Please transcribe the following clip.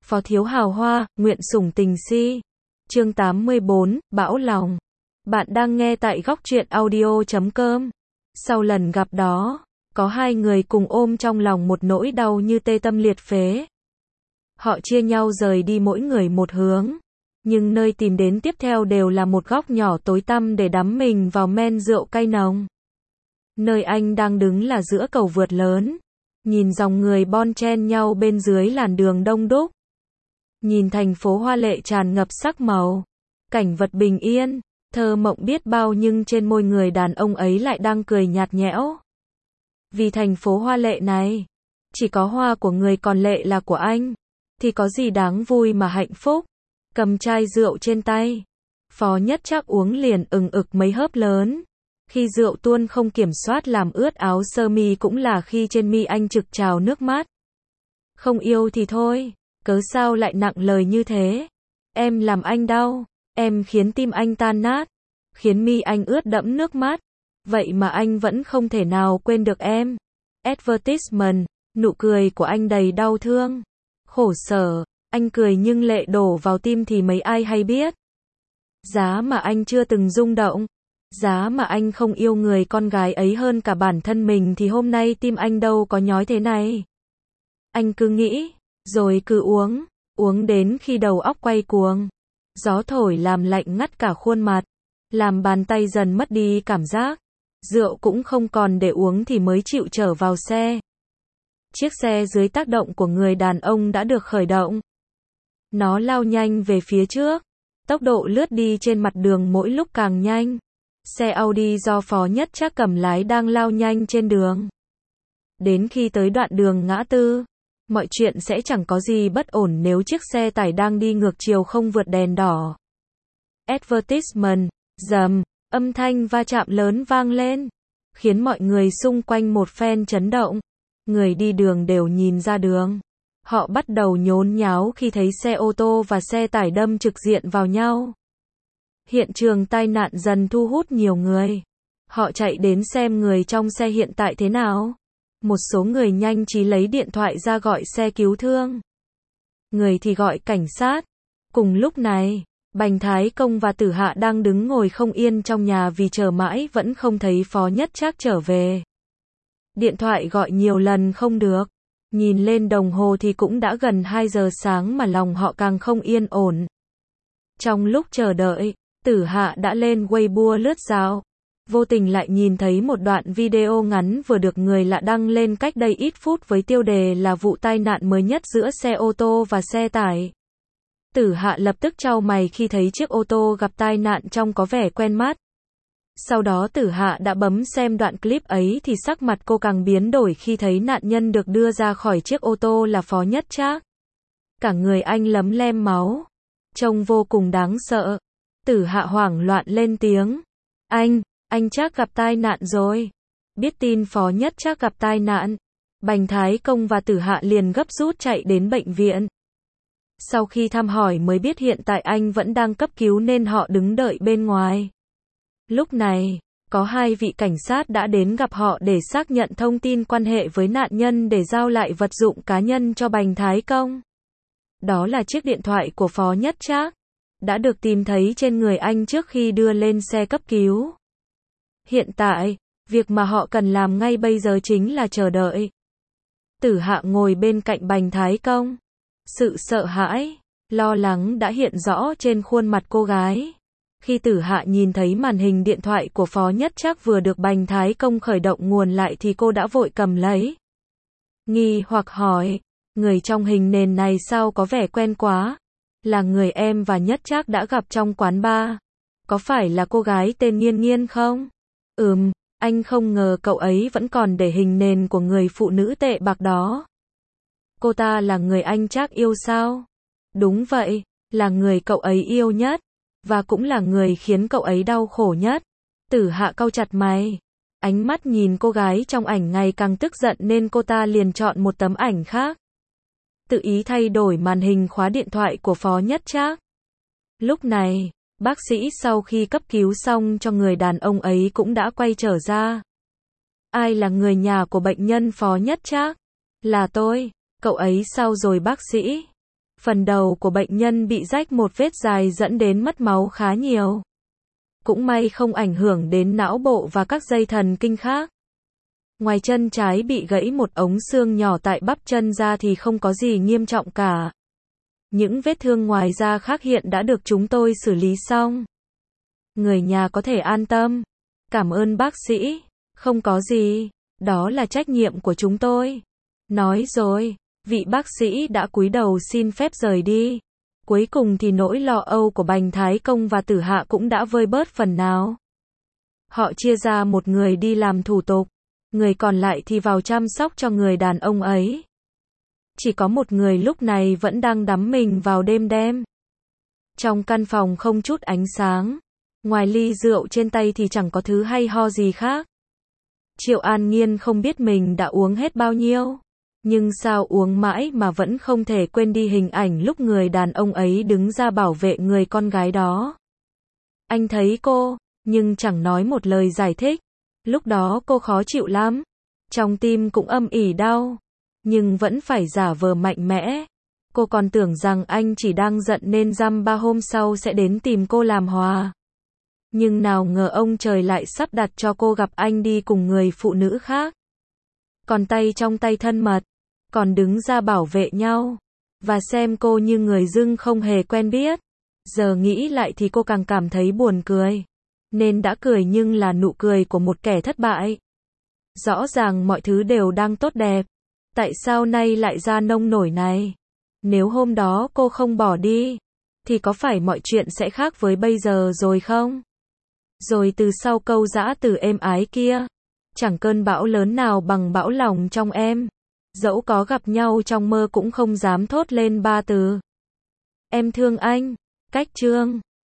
Phó thiếu hào hoa, nguyện sủng tình si. Chương 84, bão lòng. Bạn đang nghe tại góc truyện audio.com. Sau lần gặp đó, có hai người cùng ôm trong lòng một nỗi đau như tê tâm liệt phế. Họ chia nhau rời đi mỗi người một hướng. Nhưng nơi tìm đến tiếp theo đều là một góc nhỏ tối tăm để đắm mình vào men rượu cay nồng. Nơi anh đang đứng là giữa cầu vượt lớn. Nhìn dòng người bon chen nhau bên dưới làn đường đông đúc. Nhìn thành phố hoa lệ tràn ngập sắc màu. Cảnh vật bình yên, thơ mộng biết bao nhưng trên môi người đàn ông ấy lại đang cười nhạt nhẽo. Vì thành phố hoa lệ này, chỉ có hoa của người còn lệ là của anh. Thì có gì đáng vui mà hạnh phúc. Cầm chai rượu trên tay. Phó Nhất Trác uống liền ừng ực mấy hớp lớn. Khi rượu tuôn không kiểm soát làm ướt áo sơ mi cũng là khi trên mi anh trực trào nước mắt. Không yêu thì thôi, cớ sao lại nặng lời như thế? Em làm anh đau, em khiến tim anh tan nát, khiến mi anh ướt đẫm nước mắt. Vậy mà anh vẫn không thể nào quên được em. Advertisement, nụ cười của anh đầy đau thương, khổ sở, anh cười nhưng lệ đổ vào tim thì mấy ai hay biết. Giá mà anh chưa từng rung động. Giá mà anh không yêu người con gái ấy hơn cả bản thân mình thì hôm nay tim anh đâu có nhói thế này. Anh cứ nghĩ, rồi cứ uống, uống đến khi đầu óc quay cuồng. Gió thổi làm lạnh ngắt cả khuôn mặt, làm bàn tay dần mất đi cảm giác. Rượu cũng không còn để uống thì mới chịu trở vào xe. Chiếc xe dưới tác động của người đàn ông đã được khởi động. Nó lao nhanh về phía trước, tốc độ lướt đi trên mặt đường mỗi lúc càng nhanh. Xe Audi do Phó Nhất Trác cầm lái đang lao nhanh trên đường. Đến khi tới đoạn đường ngã tư, mọi chuyện sẽ chẳng có gì bất ổn nếu chiếc xe tải đang đi ngược chiều không vượt đèn đỏ. Advertisement, rầm, âm thanh va chạm lớn vang lên, khiến mọi người xung quanh một phen chấn động. Người đi đường đều nhìn ra đường. Họ bắt đầu nhốn nháo khi thấy xe ô tô và xe tải đâm trực diện vào nhau. Hiện trường tai nạn dần thu hút nhiều người. Họ chạy đến xem người trong xe hiện tại thế nào. Một số người nhanh trí lấy điện thoại ra gọi xe cứu thương. Người thì gọi cảnh sát. Cùng lúc này, Bành Thái Công và Tử Hạ đang đứng ngồi không yên trong nhà vì chờ mãi vẫn không thấy Phó Nhất Trác trở về. Điện thoại gọi nhiều lần không được. Nhìn lên đồng hồ thì cũng đã gần 2 giờ sáng mà lòng họ càng không yên ổn. Trong lúc chờ đợi, Tử Hạ đã lên Weibo lướt dạo. Vô tình lại nhìn thấy một đoạn video ngắn vừa được người lạ đăng lên cách đây ít phút với tiêu đề là vụ tai nạn mới nhất giữa xe ô tô và xe tải. Tử Hạ lập tức chau mày khi thấy chiếc ô tô gặp tai nạn trông có vẻ quen mắt. Sau đó Tử Hạ đã bấm xem đoạn clip ấy thì sắc mặt cô càng biến đổi khi thấy nạn nhân được đưa ra khỏi chiếc ô tô là Phó Nhất Trác. Cả người anh lấm lem máu, trông vô cùng đáng sợ. Tử Hạ hoảng loạn lên tiếng. Anh Trác gặp tai nạn rồi. Biết tin Phó Nhất Trác gặp tai nạn, Bành Thái Công và Tử Hạ liền gấp rút chạy đến bệnh viện. Sau khi thăm hỏi mới biết hiện tại anh vẫn đang cấp cứu nên họ đứng đợi bên ngoài. Lúc này, có hai vị cảnh sát đã đến gặp họ để xác nhận thông tin quan hệ với nạn nhân để giao lại vật dụng cá nhân cho Bành Thái Công. Đó là chiếc điện thoại của Phó Nhất Trác, đã được tìm thấy trên người anh trước khi đưa lên xe cấp cứu. Hiện tại, việc mà họ cần làm ngay bây giờ chính là chờ đợi. Tử Hạ ngồi bên cạnh Bành Thái Công. Sự sợ hãi, lo lắng đã hiện rõ trên khuôn mặt cô gái. Khi Tử Hạ nhìn thấy màn hình điện thoại của Phó Nhất Trác vừa được Bành Thái Công khởi động nguồn lại thì cô đã vội cầm lấy. Nghi hoặc hỏi, người trong hình nền này sao có vẻ quen quá? Là người em và Nhất Trác đã gặp trong quán bar. Có phải là cô gái tên Nghiên Nghiên không? Anh không ngờ cậu ấy vẫn còn để hình nền của người phụ nữ tệ bạc đó. Cô ta là người anh Trác yêu sao? Đúng vậy, là người cậu ấy yêu nhất. Và cũng là người khiến cậu ấy đau khổ nhất. Tử Hạ cau chặt mày. Ánh mắt nhìn cô gái trong ảnh ngày càng tức giận nên cô ta liền chọn một tấm ảnh khác. Tự ý thay đổi màn hình khóa điện thoại của Phó Nhất Trác. Lúc này, bác sĩ sau khi cấp cứu xong cho người đàn ông ấy cũng đã quay trở ra. Ai là người nhà của bệnh nhân Phó Nhất Trác? Là tôi. Cậu ấy sao rồi bác sĩ? Phần đầu của bệnh nhân bị rách một vết dài dẫn đến mất máu khá nhiều. Cũng may không ảnh hưởng đến não bộ và các dây thần kinh khác. Ngoài chân trái bị gãy một ống xương nhỏ tại bắp chân ra thì không có gì nghiêm trọng cả. Những vết thương ngoài da khác hiện đã được chúng tôi xử lý xong. Người nhà có thể an tâm. Cảm ơn bác sĩ. Không có gì. Đó là trách nhiệm của chúng tôi. Nói rồi, vị bác sĩ đã cúi đầu xin phép rời đi. Cuối cùng thì nỗi lo âu của Bành Thái Công và Tử Hạ cũng đã vơi bớt phần nào. Họ chia ra một người đi làm thủ tục. Người còn lại thì vào chăm sóc cho người đàn ông ấy. Chỉ có một người lúc này vẫn đang đắm mình vào đêm đêm. Trong căn phòng không chút ánh sáng. Ngoài ly rượu trên tay thì chẳng có thứ hay ho gì khác. Triệu An Nhiên không biết mình đã uống hết bao nhiêu. Nhưng sao uống mãi mà vẫn không thể quên đi hình ảnh lúc người đàn ông ấy đứng ra bảo vệ người con gái đó. Anh thấy cô, nhưng chẳng nói một lời giải thích. Lúc đó cô khó chịu lắm. Trong tim cũng âm ỉ đau. Nhưng vẫn phải giả vờ mạnh mẽ. Cô còn tưởng rằng anh chỉ đang giận nên dăm ba hôm sau sẽ đến tìm cô làm hòa. Nhưng nào ngờ ông trời lại sắp đặt cho cô gặp anh đi cùng người phụ nữ khác. Còn tay trong tay thân mật. Còn đứng ra bảo vệ nhau. Và xem cô như người dưng không hề quen biết. Giờ nghĩ lại thì cô càng cảm thấy buồn cười. Nên đã cười nhưng là nụ cười của một kẻ thất bại. Rõ ràng mọi thứ đều đang tốt đẹp. Tại sao nay lại ra nông nổi này? Nếu hôm đó cô không bỏ đi, thì có phải mọi chuyện sẽ khác với bây giờ rồi không? Rồi từ sau câu giã từ êm ái kia, chẳng cơn bão lớn nào bằng bão lòng trong em. Dẫu có gặp nhau trong mơ cũng không dám thốt lên ba từ. Em thương anh. Cách chương